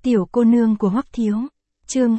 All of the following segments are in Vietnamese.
Tiểu cô nương của Hoắc Thiếu. Chương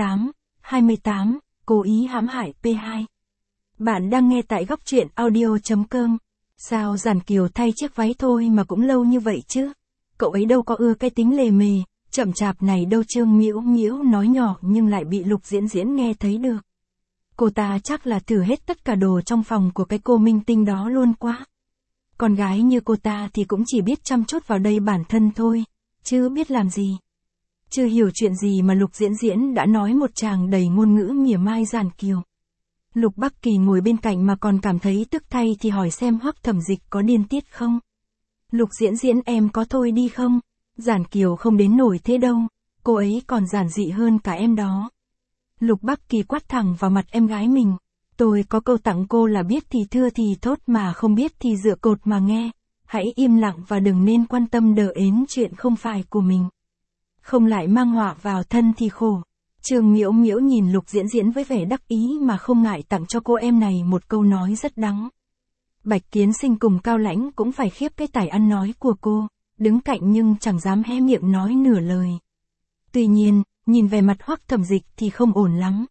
28, cố ý hãm hại P2. Bạn đang nghe tại góc truyện audio.com. Sao Giản Kiều thay chiếc váy thôi mà cũng lâu như vậy chứ? Cậu ấy đâu có ưa cái tính lề mề, chậm chạp này đâu. Trương Miễu Miễu nói nhỏ nhưng lại bị Lục Diễn Diễn nghe thấy được. Cô ta chắc là thử hết tất cả đồ trong phòng của cái cô minh tinh đó luôn quá. Con gái như cô ta thì cũng chỉ biết chăm chút vào đây bản thân thôi, chứ biết làm gì. Chưa hiểu chuyện gì mà Lục Diễn Diễn đã nói một tràng đầy ngôn ngữ mỉa mai Giản Kiều. Lục Bắc Kỳ ngồi bên cạnh mà còn cảm thấy tức thay thì hỏi xem Hoắc Thẩm Dịch có điên tiết không. Lục Diễn Diễn em có thôi đi không? Giản Kiều không đến nổi thế đâu, cô ấy còn giản dị hơn cả em đó. Lục Bắc Kỳ quát thẳng vào mặt em gái mình. Tôi có câu tặng cô là biết thì thưa thì thốt mà không biết thì dựa cột mà nghe. Hãy im lặng và đừng nên quan tâm đờ ến chuyện không phải của mình. Không lại mang họa vào thân thì khổ. Trương Miễu Miễu nhìn Lục Diễn Diễn với vẻ đắc ý mà không ngại tặng cho cô em này một câu nói rất đắng. Bạch Kiến Sinh cùng Cao Lãnh cũng phải khiếp cái tài ăn nói của cô, đứng cạnh nhưng chẳng dám hé miệng nói nửa lời. Tuy nhiên, nhìn về mặt Hoắc Thẩm Dịch thì không ổn lắm.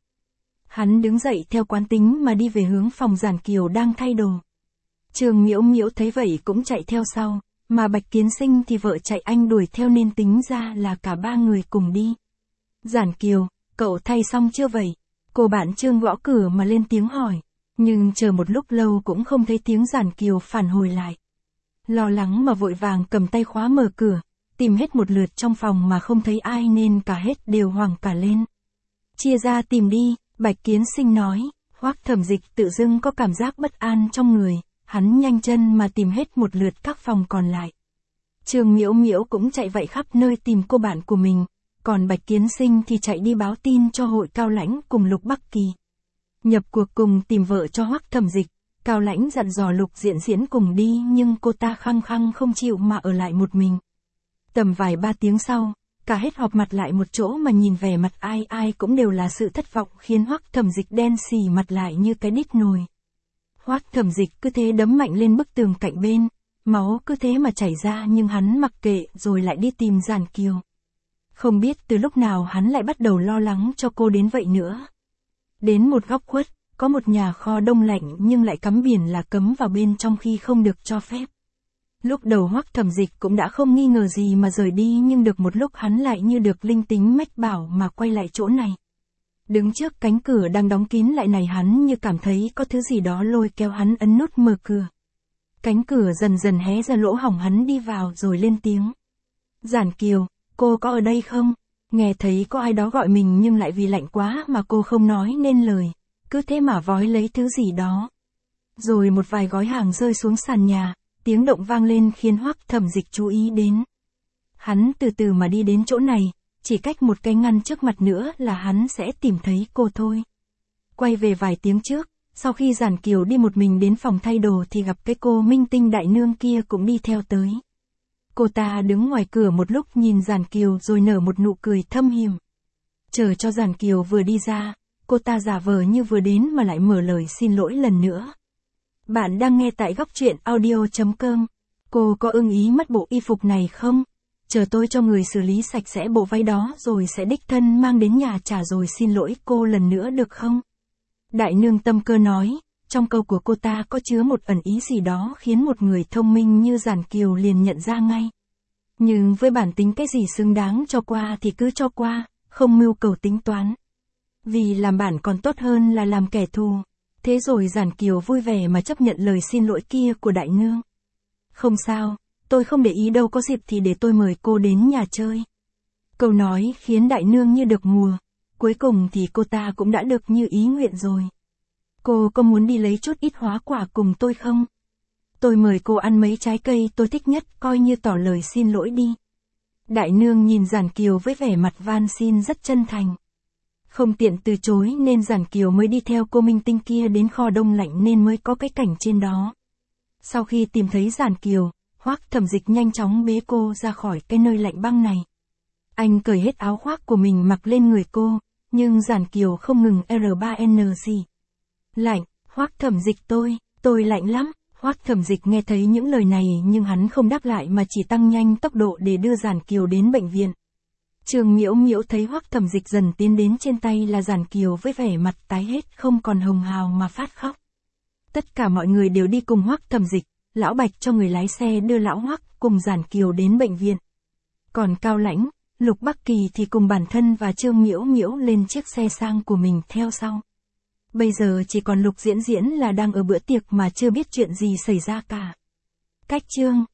Hắn đứng dậy theo quán tính mà đi về hướng phòng Giản Kiều đang thay đồ. Trương Miễu Miễu thấy vậy cũng chạy theo sau, mà Bạch Kiến Sinh thì vợ chạy anh đuổi theo nên tính ra là cả ba người cùng đi. Giản Kiều, cậu thay xong chưa vậy? Cô bạn Trương gõ cửa mà lên tiếng hỏi, nhưng chờ một lúc lâu cũng không thấy tiếng Giản Kiều phản hồi lại. Lo lắng mà vội vàng cầm tay khóa mở cửa, tìm hết một lượt trong phòng mà không thấy ai nên cả hết đều hoảng cả lên. Chia ra tìm đi, Bạch Kiến Sinh nói. Hoắc Thẩm Dịch tự dưng có cảm giác bất an trong người, hắn nhanh chân mà tìm hết một lượt các phòng còn lại. Trương Miễu Miễu cũng chạy vậy khắp nơi tìm cô bạn của mình, còn Bạch Kiến Sinh thì chạy đi báo tin cho hội Cao Lãnh cùng Lục Bắc Kỳ. Nhập cuộc cùng tìm vợ cho Hoắc Thẩm Dịch, Cao Lãnh dặn dò Lục Diễn Diễn cùng đi nhưng cô ta khăng khăng không chịu mà ở lại một mình. Tầm vài ba tiếng sau, cả hết họp mặt lại một chỗ mà nhìn vẻ mặt ai ai cũng đều là sự thất vọng khiến Hoắc Thẩm Dịch đen xì mặt lại như cái đít nồi. Hoắc Thẩm Dịch cứ thế đấm mạnh lên bức tường cạnh bên, máu cứ thế mà chảy ra nhưng hắn mặc kệ rồi lại đi tìm Giản Kiều. Không biết từ lúc nào hắn lại bắt đầu lo lắng cho cô đến vậy nữa. Đến một góc khuất, có một nhà kho đông lạnh nhưng lại cắm biển là cấm vào bên trong khi không được cho phép. Lúc đầu Hoắc Thẩm Dịch cũng đã không nghi ngờ gì mà rời đi nhưng được một lúc hắn lại như được linh tính mách bảo mà quay lại chỗ này. Đứng trước cánh cửa đang đóng kín lại này hắn như cảm thấy có thứ gì đó lôi kéo hắn ấn nút mở cửa. Cánh cửa dần dần hé ra lỗ hổng hắn đi vào rồi lên tiếng. Giản Kiều, cô có ở đây không? Nghe thấy có ai đó gọi mình nhưng lại vì lạnh quá mà cô không nói nên lời, cứ thế mà vói lấy thứ gì đó. Rồi một vài gói hàng rơi xuống sàn nhà, tiếng động vang lên khiến Hoắc Thẩm Dịch chú ý đến. Hắn từ từ mà đi đến chỗ này, chỉ cách một cái ngăn trước mặt nữa là hắn sẽ tìm thấy cô thôi. Quay về vài tiếng trước, sau khi Giản Kiều đi một mình đến phòng thay đồ thì gặp cái cô minh tinh đại nương kia cũng đi theo tới. Cô ta đứng ngoài cửa một lúc nhìn Giản Kiều rồi nở một nụ cười thâm hiểm. Chờ cho Giản Kiều vừa đi ra, cô ta giả vờ như vừa đến mà lại mở lời xin lỗi lần nữa. Bạn đang nghe tại góc truyện audio.com. Cô có ưng ý mất bộ y phục này không? Chờ tôi cho người xử lý sạch sẽ bộ váy đó rồi sẽ đích thân mang đến nhà trả rồi xin lỗi cô lần nữa được không? Đại nương tâm cơ nói, trong câu của cô ta có chứa một ẩn ý gì đó khiến một người thông minh như Giản Kiều liền nhận ra ngay. Nhưng với bản tính cái gì xứng đáng cho qua thì cứ cho qua, không mưu cầu tính toán. Vì làm bạn còn tốt hơn là làm kẻ thù. Thế rồi Giản Kiều vui vẻ mà chấp nhận lời xin lỗi kia của đại nương. Không sao, tôi không để ý đâu, có dịp thì để tôi mời cô đến nhà chơi. Câu nói khiến đại nương như được mùa, cuối cùng thì cô ta cũng đã được như ý nguyện rồi. Cô có muốn đi lấy chút ít hóa quả cùng tôi không? Tôi mời cô ăn mấy trái cây tôi thích nhất coi như tỏ lời xin lỗi đi. Đại nương nhìn Giản Kiều với vẻ mặt van xin rất chân thành. Không tiện từ chối nên Giản Kiều mới đi theo cô minh tinh kia đến kho đông lạnh nên mới có cái cảnh trên đó. Sau khi tìm thấy Giản Kiều, Hoắc Thẩm Dịch nhanh chóng bế cô ra khỏi cái nơi lạnh băng này. Anh cởi hết áo khoác của mình mặc lên người cô, nhưng Giản Kiều không ngừng R3N gì. Lạnh, Hoắc Thẩm Dịch tôi lạnh lắm. Hoắc Thẩm Dịch nghe thấy những lời này nhưng hắn không đáp lại mà chỉ tăng nhanh tốc độ để đưa Giản Kiều đến bệnh viện. Trương Nhiễu Nhiễu thấy Hoắc Thẩm Dịch dần tiến đến trên tay là Giản Kiều với vẻ mặt tái hết không còn hồng hào mà phát khóc. Tất cả mọi người đều đi cùng Hoắc Thẩm Dịch, Lão Bạch cho người lái xe đưa Lão Hoắc cùng Giản Kiều đến bệnh viện. Còn Cao Lãnh, Lục Bắc Kỳ thì cùng bản thân và Trương Nhiễu Nhiễu lên chiếc xe sang của mình theo sau. Bây giờ chỉ còn Lục Diễn Diễn là đang ở bữa tiệc mà chưa biết chuyện gì xảy ra cả. Cách Trương